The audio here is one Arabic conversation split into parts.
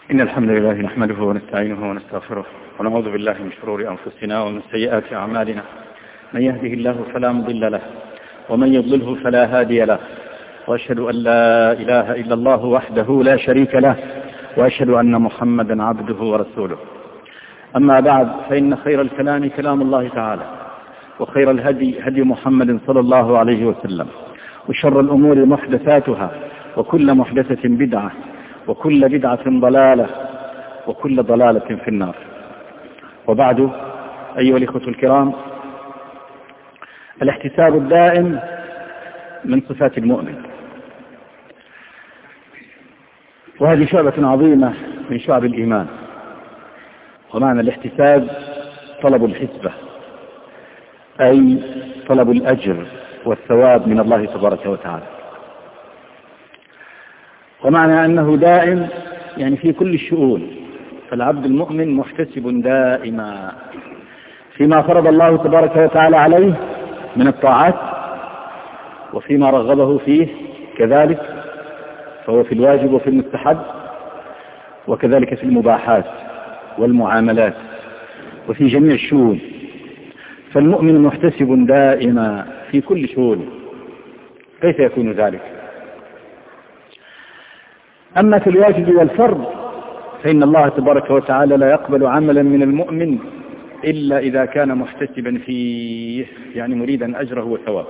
إن الحمد لله نحمده ونستعينه ونستغفره ونعوذ بالله من شرور أنفسنا ومن سيئات أعمالنا. من يهده الله فلا مضل له ومن يضلله فلا هادي له، وأشهد أن لا إله إلا الله وحده لا شريك له، وأشهد أن محمدا عبده ورسوله. أما بعد، فإن خير الكلام كلام الله تعالى، وخير الهدي هدي محمد صلى الله عليه وسلم، وشر الأمور محدثاتها، وكل محدثة بدعة، وكل بدعة ضلالة، وكل ضلالة في النار. وبعد، أيها الإخوة الكرام، الاحتساب الدائم من صفات المؤمن، وهذه شعبة عظيمة من شعب الإيمان. ومعنى الاحتساب طلب الحسبة، أي طلب الأجر والثواب من الله تبارك وتعالى. ومعنى أنه دائم يعني في كل الشؤون، فالعبد المؤمن محتسب دائما فيما فرض الله تبارك وتعالى عليه من الطاعات، وفيما رغبه فيه كذلك، فهو في الواجب وفي المستحب، وكذلك في المباحات والمعاملات وفي جميع الشؤون. فالمؤمن محتسب دائما في كل شؤون. كيف يكون ذلك؟ أما في الواجب والفرض فإن الله تبارك وتعالى لا يقبل عملا من المؤمن إلا إذا كان محتسبا فيه، يعني مريدا أجره وثوابه.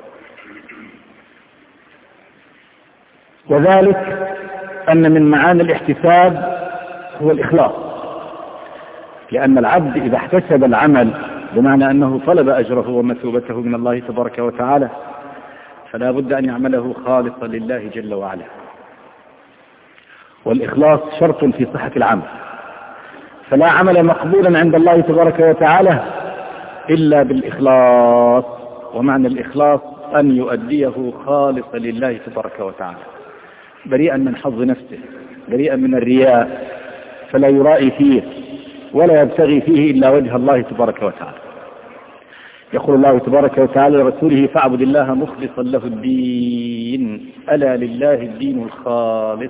وذلك أن من معاني الاحتساب هو الإخلاص، لأن العبد إذا احتسب العمل بمعنى أنه طلب أجره ومثوبته من الله تبارك وتعالى، فلا بد أن يعمله خالصا لله جل وعلا. والإخلاص شرط في صحة العمل، فلا عمل مقبولا عند الله تبارك وتعالى إلا بالإخلاص. ومعنى الإخلاص أن يؤديه خالصا لله تبارك وتعالى، بريئا من حظ نفسه، بريئا من الرياء، فلا يرائي فيه ولا يبتغي فيه إلا وجه الله تبارك وتعالى. يقول الله تبارك وتعالى لرسوله: فاعبد الله مخلصا له الدين، ألا لله الدين الخالص.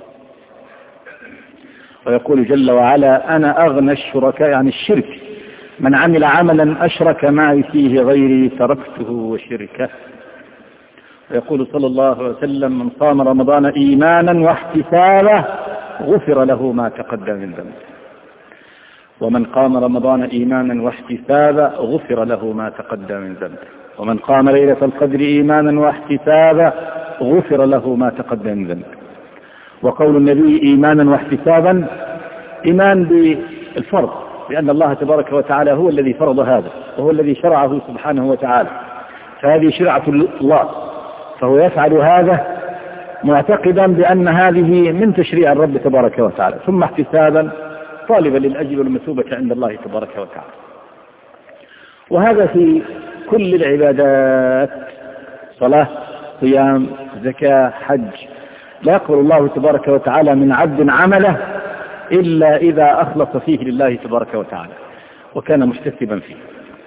ويقول جل وعلا: أنا أغنى الشركاء عن الشرك، من عمل عملا أشرك معي فيه غيري تركته وشركه. ويقول صلى الله عليه وسلم: من صام رمضان إيمانا واحتسابا غفر له ما تقدم من ذنبه. ومن قام رمضان إيمانا واحتسابا غفر له ما تقدم من ذنبه. ومن قام ليلة القدر إيمانا واحتسابا غفر له ما تقدم من ذنبه. وقول النبي إيمانا واحتسابا، إيمان بالفرض، لأن الله تبارك وتعالى هو الذي فرض هذا، وهو الذي شرعه سبحانه وتعالى، فهذه شرعة الله، فهو يفعل هذا معتقدا بأن هذه من تشريع الرب تبارك وتعالى، ثم احتسابا طالبا للأجر والمثوبة عند الله تبارك وتعالى. وهذا في كل العبادات: صلاة، صيام، زكاة، حج. لا يقبل الله تبارك وتعالى من عبد عمله إلا إذا أخلص فيه لله تبارك وتعالى وكان محتسبا فيه.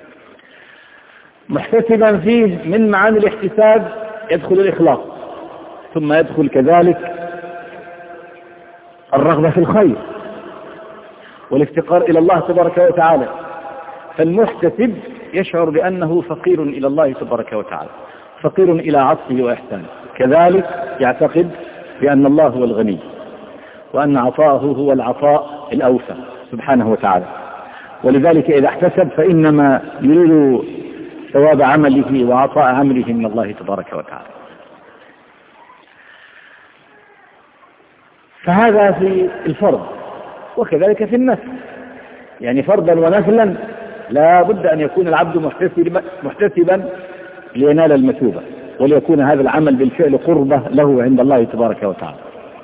محتسبا فيه من معاني الاحتساب يدخل الإخلاص، ثم يدخل كذلك الرغبة في الخير والافتقار إلى الله تبارك وتعالى. فالمحتسب يشعر بأنه فقير إلى الله تبارك وتعالى، فقير إلى عطفه وإحسانه، كذلك يعتقد بأن الله هو الغني، وأن عطاءه هو العطاء الأوفى سبحانه وتعالى. ولذلك إذا احتسب فإنما يريد ثواب عمله وعطاء عمله من الله تبارك وتعالى. فهذا في الفرض، وكذلك في النفل، يعني فرضا ونفلا لا بد أن يكون العبد محتسبا لينال المثوبة، وليكون هذا العمل بالفعل قربة له عند الله تبارك وتعالى.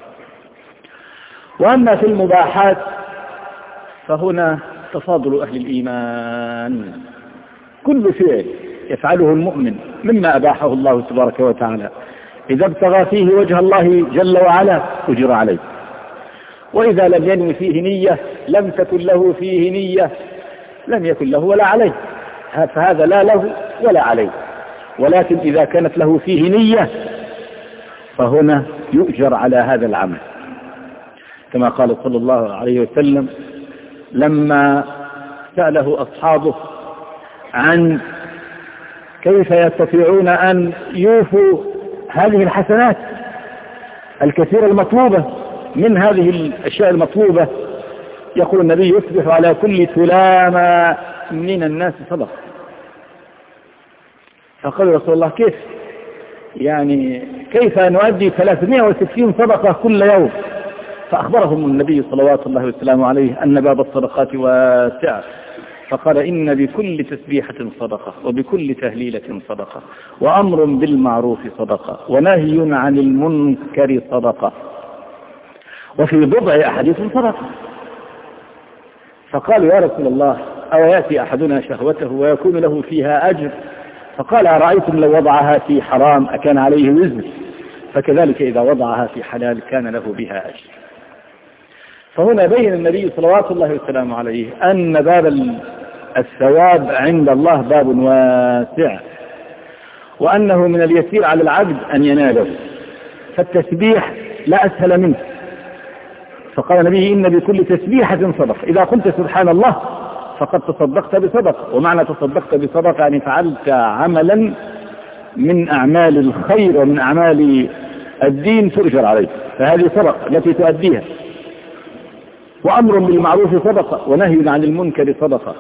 وأما في المباحات فهنا تفاضل أهل الإيمان، كل فعل يفعله المؤمن مما أباحه الله تبارك وتعالى إذا ابتغى فيه وجه الله جل وعلا أجر عليه، وإذا لم ينوي فيه نية لم تكن له فيه نية لم يكن له ولا عليه، فهذا لا له ولا عليه. ولكن إذا كانت له فيه نية فهنا يؤجر على هذا العمل. كما قال صلى الله عليه وسلم لما سأله أصحابه عن كيف يستطيعون أن يوفوا هذه الحسنات الكثيرة المطلوبة من هذه الأشياء المطلوبة، يقول النبي يصبح على كل سلامة من الناس صدقة. فقال رسول الله كيف يعني كيف نؤدي 360 صدقة كل يوم؟ فأخبرهم النبي صلوات الله وسلامه عليه أن باب الصدقات واسع، فقال إن بكل تسبيحة صدقة وبكل تهليلة صدقة وأمر بالمعروف صدقة ونهي عن المنكر صدقة وفي بضع أحادكم صدقة. فقالوا يا رسول الله أو يأتي أحدنا شهوته ويكون له فيها أجر؟ فقال أرأيتم لو وضعها في حرام أكان عليه وزر؟ فكذلك إذا وضعها في حلال كان له بها أجر. فهنا بين النبي صلوات الله وسلامه عليه أن باب الثواب عند الله باب واسع، وأنه من اليسير على العبد أن يناله، فالتسبيح لا أسهل منه. فقال النبي إن بكل تسبيحة صدقة، إذا قلت سبحان الله فقد تصدقت بصدقة، ومعنى تصدقت بصدقة يعني فعلت عملا من أعمال الخير ومن أعمال الدين تؤجر عليه، فهذه صدقة التي تؤديها. وأمر بالمعروف صدقة ونهي عن المنكر صدقة،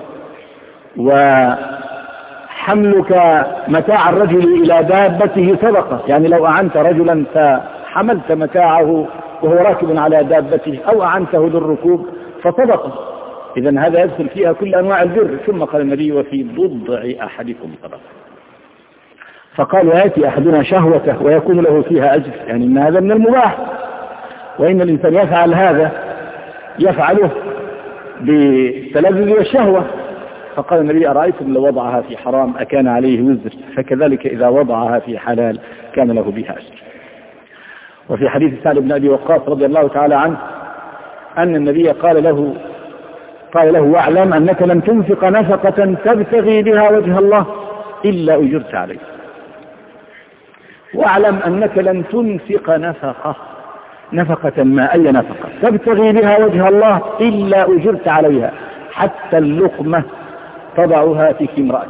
وحملك متاع الرجل إلى دابته صدقة، يعني لو أعنت رجلا فحملت متاعه وهو راكب على دابته أو أعنته للركوب فصدقة. إذن هذا يدخل فيها كل أنواع البر. ثم قال النبي وفي بضع أحدكم صدقة. فقال ويأتي أحدنا شهوته ويكون له فيها أجر، يعني إن هذا من المباح، وإن الإنسان يفعل هذا يفعله بالتلذذ والشهوة. فقال النبي أرأيتم لو وضعها في حرام أكان عليه وزر؟ فكذلك إذا وضعها في حلال كان له بها أجر. وفي حديث سعد بن أبي وقاص رضي الله تعالى عنه أن النبي قال له واعلم أنك لن تنفق نفقة تبتغي بها وجه الله إلا أجرت عليه. واعلم أنك لن تنفق نفقة ما أي نفقة تبتغي بها وجه الله إلا أجرت عليها، حتى اللقمة تضعها في امرأتك.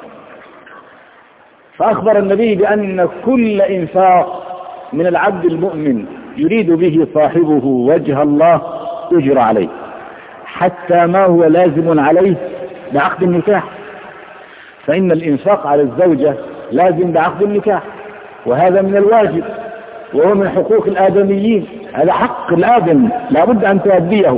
فأخبر النبي بأن كل إنفاق من العبد المؤمن يريد به صاحبه وجه الله أجر عليه، حتى ما هو لازم عليه بعقد النكاح، فإن الإنفاق على الزوجة لازم بعقد النكاح، وهذا من الواجب وهو من حقوق الآدميين، هذا حق الآدم لابد أن تؤديه،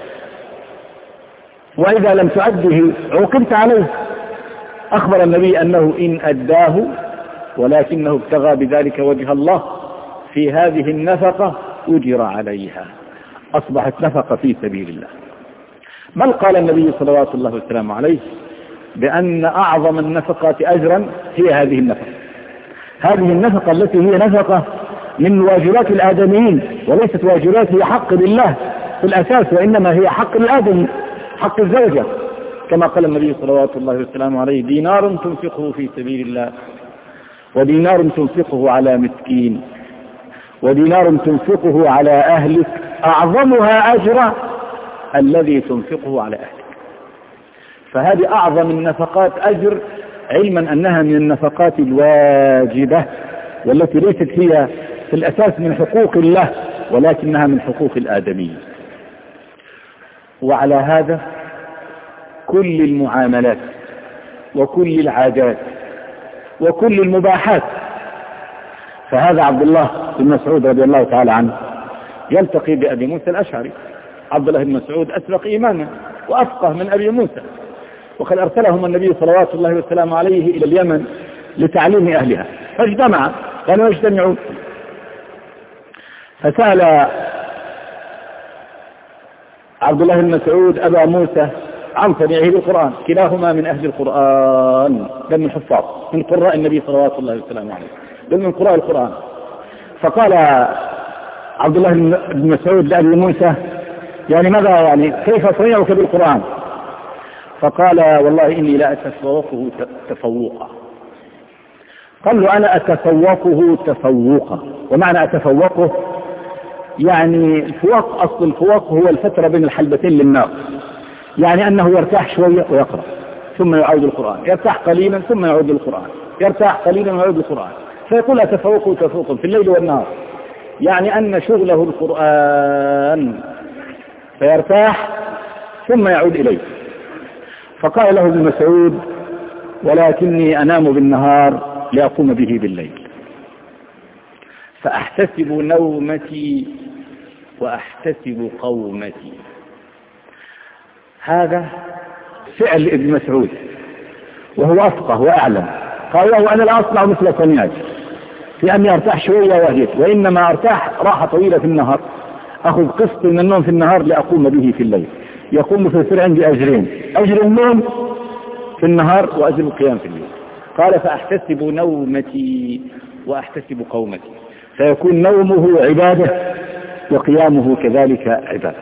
وإذا لم تؤديه عوقبت عليه. أخبر النبي أنه إن أداه ولكنه ابتغى بذلك وجه الله في هذه النفقة أجر عليها، أصبحت نفقة في سبيل الله. بل قال النبي صلوات الله وسلامه عليه بأن أعظم النفقات أجرا هي هذه النفقة. هذه النفقة التي هي نفقة من واجبات الآدميين، وليست واجبات هي حق لله في الأساس، وإنما هي حق الآدمي، حق الزوجة، كما قال النبي صلوات الله وسلامه عليه دينار تنفقه في سبيل الله، ودينار تنفقه على مسكين، ودينار تنفقه على أهلك، أعظمها أجرا الذي تنفقه على أهلك. فهذه أعظم النفقات أجر، علما أنها من النفقات الواجبة والتي ليست هي في الأساس من حقوق الله، ولكنها من حقوق الآدميين. وعلى هذا كل المعاملات وكل العادات وكل المباحات. فهذا عبد الله بن مسعود رضي الله تعالى عنه يلتقي بأبي موسى الأشعري. عبد الله بن مسعود أسبق إيمانا وأفقه من أبي موسى، وقد أرسلهم النبي صلوات الله وسلامه عليه إلى اليمن لتعليم أهلها، فاجتمع، كانوا يجتمعون. فسأل عبد الله بن مسعود أبا موسى عن صنيعه بالقرآن، كلاهما من أهل القرآن، بل من حفاظ من قراء النبي صلوات الله وسلامه عليه، بل من قراء القرآن. فقال عبد الله بن مسعود لأبي موسى يعني ماذا يعني كيف صنيعك بالقرآن؟ فقال والله إني لا أتفوقه تفوقا. قال له أنا أتفوقه تفوقا. ومعنى أتفوقه يعني الفواق، أصل الفواق هو الفترة بين الحلبتين للنار، يعني أنه يرتاح شوية ويقرأ ثم يعود القرآن، يرتاح قليلا ثم يعود القرآن، يرتاح قليلا ويعود القرآن، فيقول أتفوق تفوقا في الليل والنهار، يعني أن شغله القرآن، فيرتاح ثم يعود إليه. فقال له ابن مسعود: ولكني أنام بالنهار لأقوم به بالليل، فأحتسب نومتي وأحتسب قومتي. هذا فعل ابن مسعود وهو أفقه وأعلم. قال له: أنا لا أصنع مثل صنيعك في أني أرتاح شوية وأهديت، وإنما أرتاح راحة طويلة في النهار، أخذ قسط من النوم في النهار لأقوم به في الليل. يقوم في عندي أجرين: أجر النوم في النهار وأجر القيام في الليل. قال: فأحتسب نومتي وأحتسب قومتي، فيكون نومه عبادة وقيامه كذلك عبادة.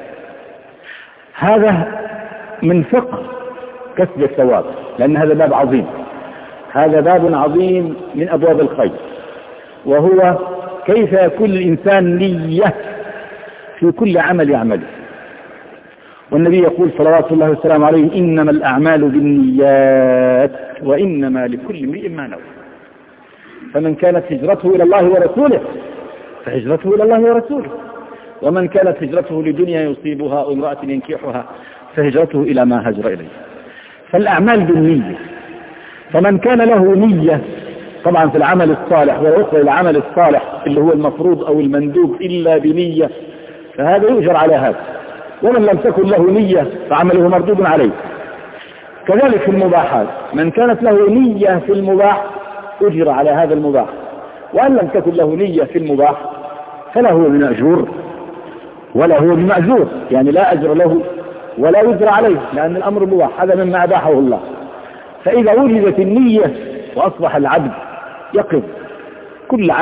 هذا من فقه كسب الثواب، لأن هذا باب عظيم، هذا باب عظيم من أبواب الخير، وهو كيف يكون الإنسان نية في كل عمل يعمله. والنبي يقول صلوات الله وسلامه عليه: إنما الأعمال بالنيات وإنما لكل امرئ ما نوى. فمن كانت هجرته إلى الله ورسوله فهجرته إلى الله ورسوله، ومن كانت هجرته لدنيا يصيبها أو امرأة ينكحها فهجرته إلى ما هجر إليه. فالأعمال بالنية، فمن كان له نية طبعا في العمل الصالح، ويقبل العمل الصالح اللي هو المفروض أو المندوب إلا بنية، فهذا يؤجر على هذا. ومن لم تكن له نية فعمله مردود عليه. كذلك في المباحات، من كانت له نية في المباح أجر على هذا المباح، وأن لم تكن له نية في المباح فلا هو بمأجور ولا هو بمأجور، يعني لا أجر له ولا يجر عليه، لأن الأمر مباح، هذا مما أباحه الله. فإذا وجدت النية وأصبح العبد يقف كل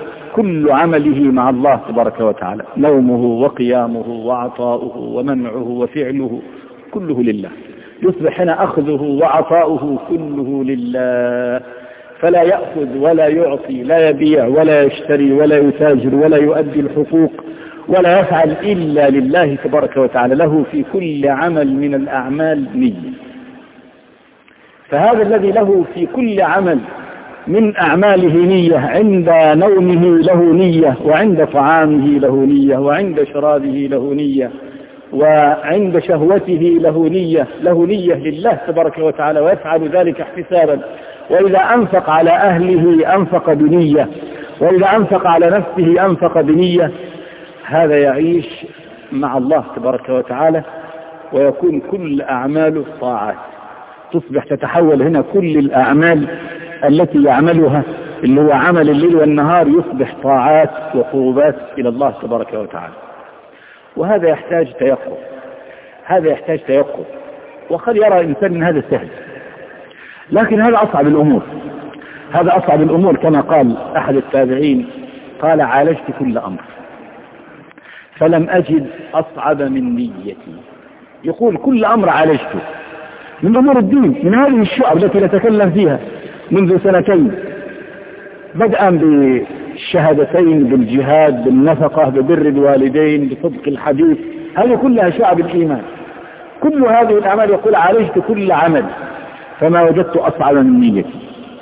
عمله مع الله تبارك وتعالى، نومه وقيامه وعطاؤه ومنعه وفعله كله لله، يصبح هنا أخذه وعطاؤه كله لله، فلا يأخذ ولا يعطي، لا يبيع ولا يشتري ولا يتاجر ولا يؤدي الحقوق ولا يفعل إلا لله تبارك وتعالى، له في كل عمل من الأعمال نية. فهذا الذي له في كل عمل من أعماله نية، عند نومه له نية، وعند طعامه له نية، وعند شرابه له نية، وعند شهوته له نية، له نية لله تبارك وتعالى، ويفعل ذلك احتسابا. وإذا أنفق على أهله أنفق بنية، وإذا أنفق على نفسه أنفق بنية. هذا يعيش مع الله تبارك وتعالى، ويكون كل أعماله طاعات، تصبح تتحول هنا كل الأعمال التي يعملها اللي هو عمل الليل والنهار يصبح طاعات وقربات إلى الله تبارك وتعالى. وهذا يحتاج تيقظ، وقد يرى الإنسان أن هذا سهل، لكن هذا أصعب الأمور، كما قال أحد التابعين: قال: عالجت كل أمر فلم أجد أصعب من نيتي. يقول كل أمر عالجته من أمور الدين، من هذه الشعب التي نتكلم فيها منذ سنتين، بدءا بالشهادتين، بالجهاد، بالنفقة، ببر الوالدين، بصدق الحديث، هذه كلها شعب الإيمان. كل هذه الأعمال يقول: عالجت كل عمل فما وجدت أصعب من نيتي.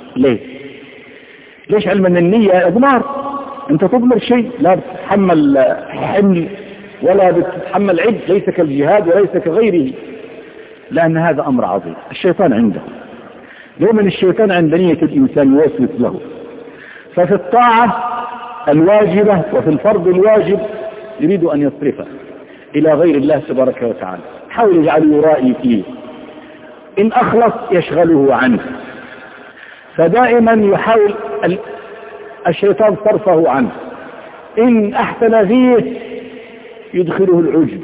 ليش؟ علم أن النية إضمار، أنت تضمر شيء، لا بتتحمل حمل ولا بتتحمل عبء، ليس كالجهاد وليس كغيره، لأن هذا أمر عظيم. الشيطان عنده دائما، الشيطان عند نية الإنسان يوسوس له، ففي الطاعة الواجبة وفي الفرض الواجب يريد أن يصرفه إلى غير الله تبارك وتعالى، حاول يجعله يرائي فيه، إن أخلص يشغله عنه، فدائما يحاول الشيطان صرفه عنه. إن أحسن فيه يدخله العجب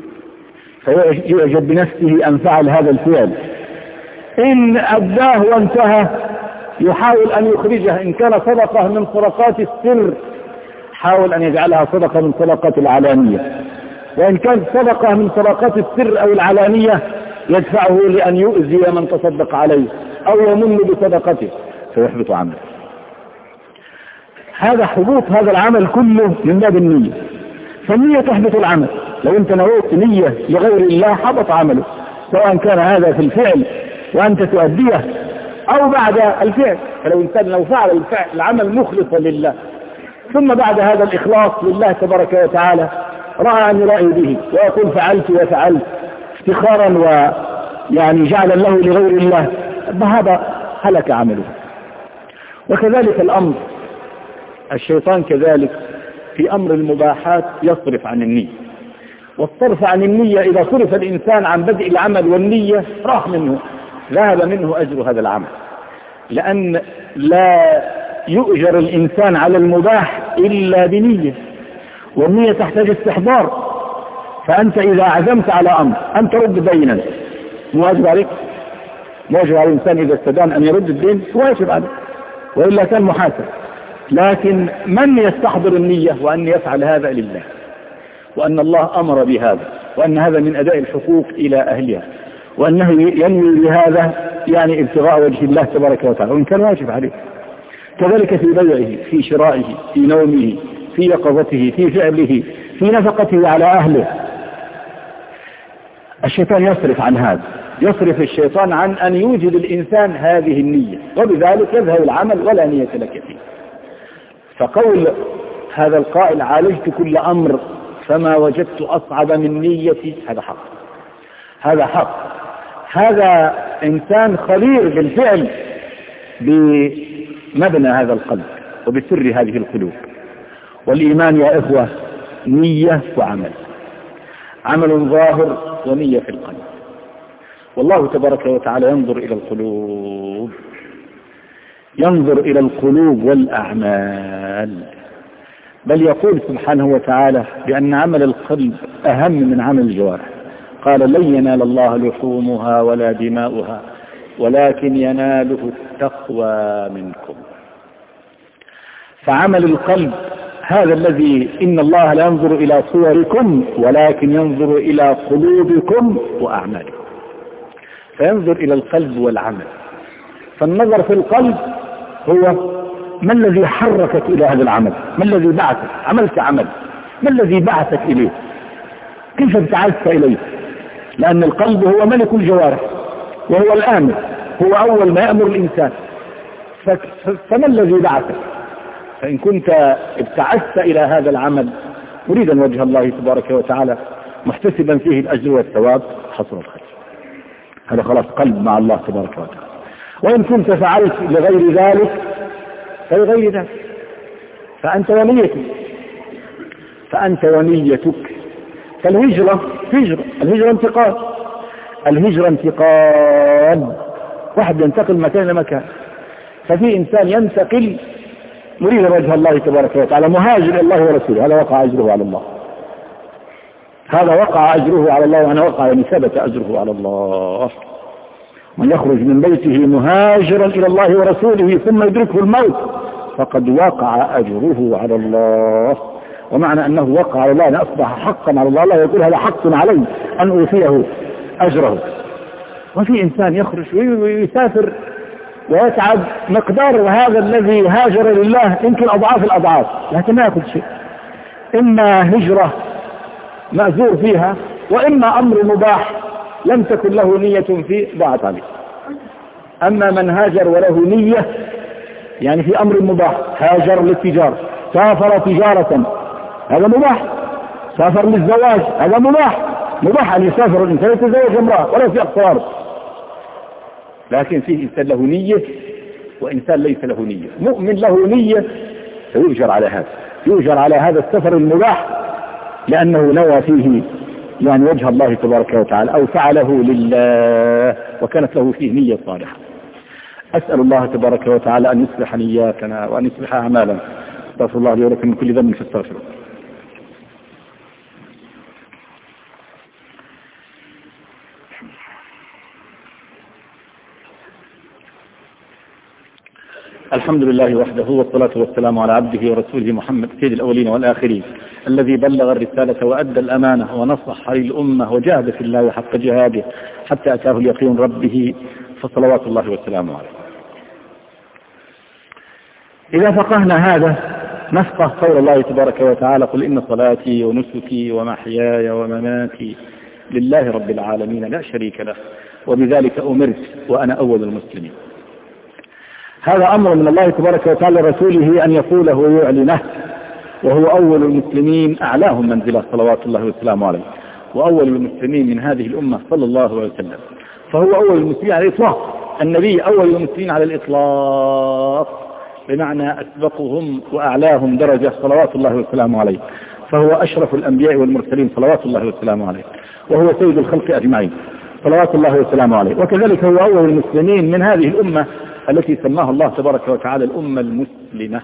فيعجب بنفسه أن فعل هذا الفعل، إن أداه وانتهى يحاول أن يخرجه، إن كان صدقة من صدقات السر حاول أن يجعلها صدقة من صدقات العلانية، وإن كانت صدقة من صدقات السر أو العلانية يدفعه لأن يؤذي من تصدق عليه أو يمن بصدقته فيحبط عمله. هذا حبوط هذا العمل كله من باب النية. فالنية تحبط العمل. لو انت نويت نية لغير الله حبط عمله، سواء كان هذا في الفعل وانت تؤديه او بعد الفعل. فلو الانسان لو فعل العمل مخلصا لله ثم بعد هذا الإخلاص لله تبارك وتعالى رأى أن يرائي به ويقول فعلت وفعلت افتخارا ويعني جعلا له لغير الله، هذا هلك عمله. وكذلك الأمر الشيطان كذلك في أمر المباحات يصرف عن النية، والصرف عن النية إذا صرف الإنسان عن بدء العمل والنية راح منه، ذهب منه أجر هذا العمل، لأن لا يؤجر الإنسان على المباح إلا بنية، والنية تحتاج استحضار. فأنت إذا عزمت على أمر أن ترد دينا مواجب عليك، مواجب على الإنسان إذا استدان أن يرد الدين واجب عليه، وإلا كان محاسب. لكن من يستحضر النية وأن يفعل هذا لله، وأن الله أمر بهذا، وأن هذا من أداء الحقوق إلى أهلها، وأنه ينوي بهذا يعني ابتغاء وجه الله تبارك وتعالى، وإن كان واجب عليه. كذلك في بيعه، في شرائه، في نومه، في يقظته، في فعله، في نفقته على أهله. الشيطان يصرف عن هذا، يصرف الشيطان عن أن يوجد الإنسان هذه النية، وبذلك يذهب العمل ولا نية لك فيه. فقول هذا القائل عالجت كل أمر فما وجدت أصعب من نيتي، هذا حق، هذا حق. هذا إنسان خبير بالفعل بمبنى هذا القلب وبسر هذه القلوب. والإيمان يا إخوة نية وعمل، عمل ظاهر ونية في القلب. والله تبارك وتعالى ينظر إلى القلوب، ينظر إلى القلوب والأعمال، بل يقول سبحانه وتعالى بأن عمل القلب أهم من عمل الجوارح. قال لن ينال الله لحومها ولا دماؤها ولكن يناله التقوى منكم. فعمل القلب هذا الذي إن الله لا ينظر إلى صوركم ولكن ينظر إلى قلوبكم وأعمالكم، فينظر إلى القلب والعمل. فالنظر في القلب هو ما الذي حركك إلى هذا العمل، ما الذي بعثك، عملت عمل، ما الذي بعثك إليه، كيف ابتعثت إليه. لأن القلب هو ملك الجوارح وهو الآمر، هو أول ما يأمر الإنسان. فما الذي بعثك؟ فإن كنت ابتعثت إلى هذا العمل مريدا وجه الله تبارك وتعالى محتسبا فيه الأجر والثواب حصل الخير، هذا خلاص قلب مع الله تبارك وتعالى. وإن كنت فعلت لغير ذلك فلغير ذلك، فأنت ونيتك، فأنت ونيتك. فالهجرة هجرة، الهجرة انتقال، الهجرة انتقال، واحد ينتقل مكان لمكان. ففي إنسان ينتقل مريد وجه الله تبارك وتعالى مهاجر إلى الله ورسوله، هذا وقع أجره على الله، هذا وقع أجره على الله، وأنا وقع يعني ثبت أجره على الله. من يخرج من بيته مهاجرا إلى الله ورسوله ثم يدركه الموت فقد وقع أجره على الله. ومعنى أنه وقع على الله أن أصبح حقا على الله، الله يقول هذا حق علي أن أوفيه أجره. وفي إنسان يخرج ويسافر ويتعب مقدار هذا الذي هاجر لله يمكن أضعاف الأضعاف، لكن ما يأخذ شيء. إما هجرة مأزور فيها، وإما أمر مباح لم تكن له نية فيه ضاعت عليه. أما من هاجر وله نية يعني في أمر مباح، هاجر للتجارة، سافر تجارة، هذا مباح. سافر للزواج، هذا مباح، مباح أن يسافر الإنسان يتزوج امرأة ولا في أقصار. لكن فيه إنسان له نية وإنسان ليس له نية. مؤمن له نية فيؤجر على هذا، يؤجر على هذا السفر المباح لأنه نوى فيه يعني وجه الله تبارك وتعالى أو فعله لله وكانت له فيه نية صالحة. أسأل الله تبارك وتعالى أن يصلح نياتنا وأن يصلح أعمالنا. استغفر الله لي ولكم من كل ذنب فاستغفروه. الحمد لله وحده، والصلاة والسلام على عبده ورسوله محمد سيد الأولين والآخرين، الذي بلغ الرسالة وأدى الأمانة ونصح للأمة وجاهد في الله حق جهاده حتى أتاه اليقين ربه، فصلوات الله وسلامه عليه. إذا فقهنا هذا نفقه قول الله تبارك وتعالى: قل إن صلاتي ونسكي ومحياي ومماتي لله رب العالمين لا شريك له وبذلك أمرت وأنا أول المسلمين. هذا أمر من الله تبارك وتعالى رسوله أن يقوله ويعلنه، وهو أول المسلمين أعلاهم منزلة صلوات الله وسلامه عليه، وأول المسلمين من هذه الأمة صلى الله عليه وسلم، فهو أول المسلمين على الإطلاق. النبي أول المسلمين على الإطلاق، بمعنى أسبقهم وأعلاهم درجة صلوات الله وسلامه عليه، فهو أشرف الأنبياء والمرسلين صلوات الله وسلامه عليه، وهو سيد الخلق أجمعين صلوات الله وسلامه عليه. وكذلك هو أول المسلمين من هذه الأمة التي سماها الله تبارك وتعالى الأمة المسلمة.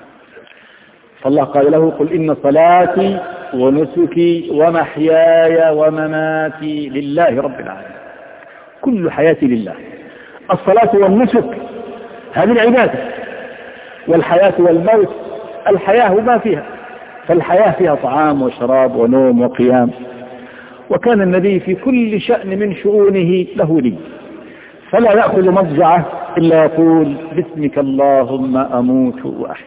فالله قال له: قل إن صلاتي ونسكي ومحياي ومماتي لله رب العالمين. كل حياتي لله. الصلاة والنسك هذه العبادة، والحياة والموت الحياة ما فيها، فالحياة فيها طعام وشراب ونوم وقيام. وكان النبي في كل شأن من شؤونه له لي، فلا يأخذ مضجعه إلا يقول: باسمك اللهم أموت وأحيا،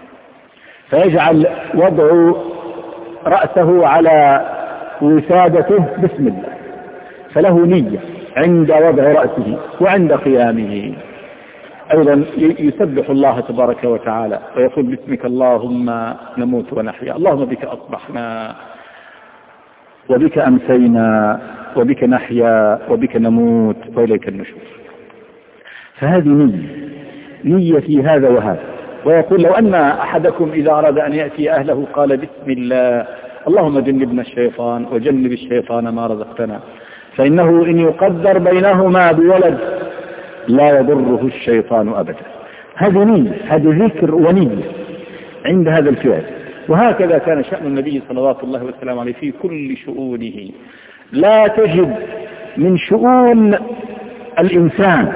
فيجعل وضع رأسه على وسادته بسم الله، فله نية عند وضع رأسه وعند قيامه. أيضا يسبح الله تبارك وتعالى ويقول: باسمك اللهم نموت ونحيا، اللهم بك أصبحنا وبك أمسينا وبك نحيا وبك نموت وإليك النشور. فهذه نية في هذا وهذا. ويقول: لو أن أحدكم إذا أراد أن يأتي أهله قال: بسم الله اللهم جنبنا الشيطان وجنب الشيطان ما رزقتنا، فإنه إن يقدر بينهما بولد لا يضره الشيطان أبدا. هذه نية، هذا ذكر ونية عند هذا الفعل. وهكذا كان شأن النبي صلوات الله وسلامه عليه في كل شؤونه. لا تجد من شؤون الإنسان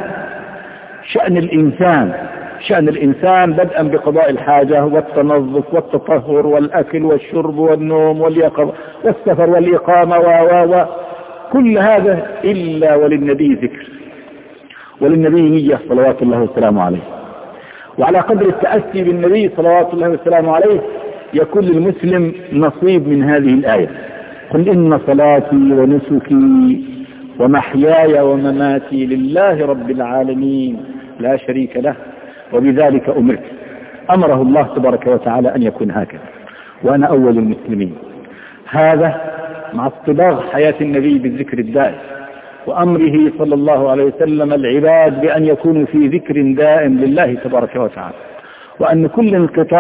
شأن الإنسان بدءا بقضاء الحاجة والتنظف والتطهر والأكل والشرب والنوم واليقظة والسفر والإقامة كل هذا إلا وللنبي ذكر، وللنبي نية صلوات الله وسلامه عليه. وعلى قدر التأسي بالنبي صلوات الله وسلامه عليه يكون للمسلم نصيب من هذه الآية: قل إن صلاتي ونسكي ومحياي ومماتي لله رب العالمين لا شريك له وبذلك أمرت. أمره الله تبارك وتعالى أن يكون هكذا، وأنا أول المسلمين. هذا مع اصطباغ حياة النبي بالذكر الدائم، وأمره صلى الله عليه وسلم العباد بأن يكونوا في ذكر دائم لله تبارك وتعالى، وأن كل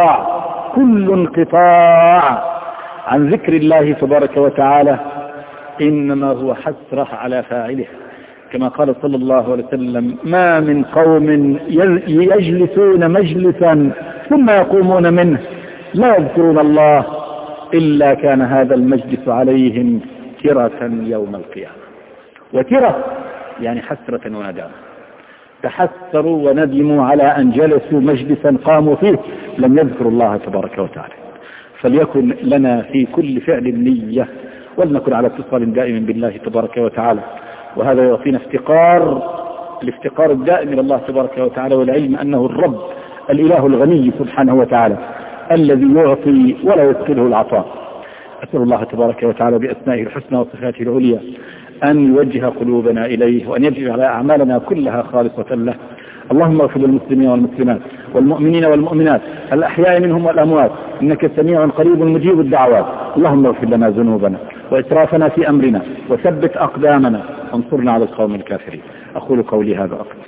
انقطاع عن ذكر الله تبارك وتعالى إنما هو حسرة على فاعله، كما قال صلى الله عليه وسلم: ما من قوم يجلسون مجلسا ثم يقومون منه لا يذكرون الله إلا كان هذا المجلس عليهم ترة يوم القيامة. وترة يعني حسرة وندامة، تحسروا وندموا على أن جلسوا مجلسا قاموا فيه لم يذكروا الله تبارك وتعالى. فليكن لنا في كل فعل نية، ولنكن على اتصال دائم بالله تبارك وتعالى، وهذا يعطينا الافتقار الدائم إلى الله تبارك وتعالى، والعلم أنه الرب الإله الغني سبحانه وتعالى الذي يعطي ولا يثقله العطاء. أسأل الله تبارك وتعالى بأسمائه الحسنى وصفاته العليا أن يوجه قلوبنا إليه، وأن يجعل أعمالنا كلها خالصة له. اللهم اغفر للمسلمين والمسلمات والمؤمنين والمؤمنات الأحياء منهم والأموات، إنك سميع قريب مجيب الدعوات. اللهم اغفر لنا ذنوبنا وإسرافنا في أمرنا، وثبت أقدامنا، وانصرنا على القوم الكافرين. أقول قولي هذا.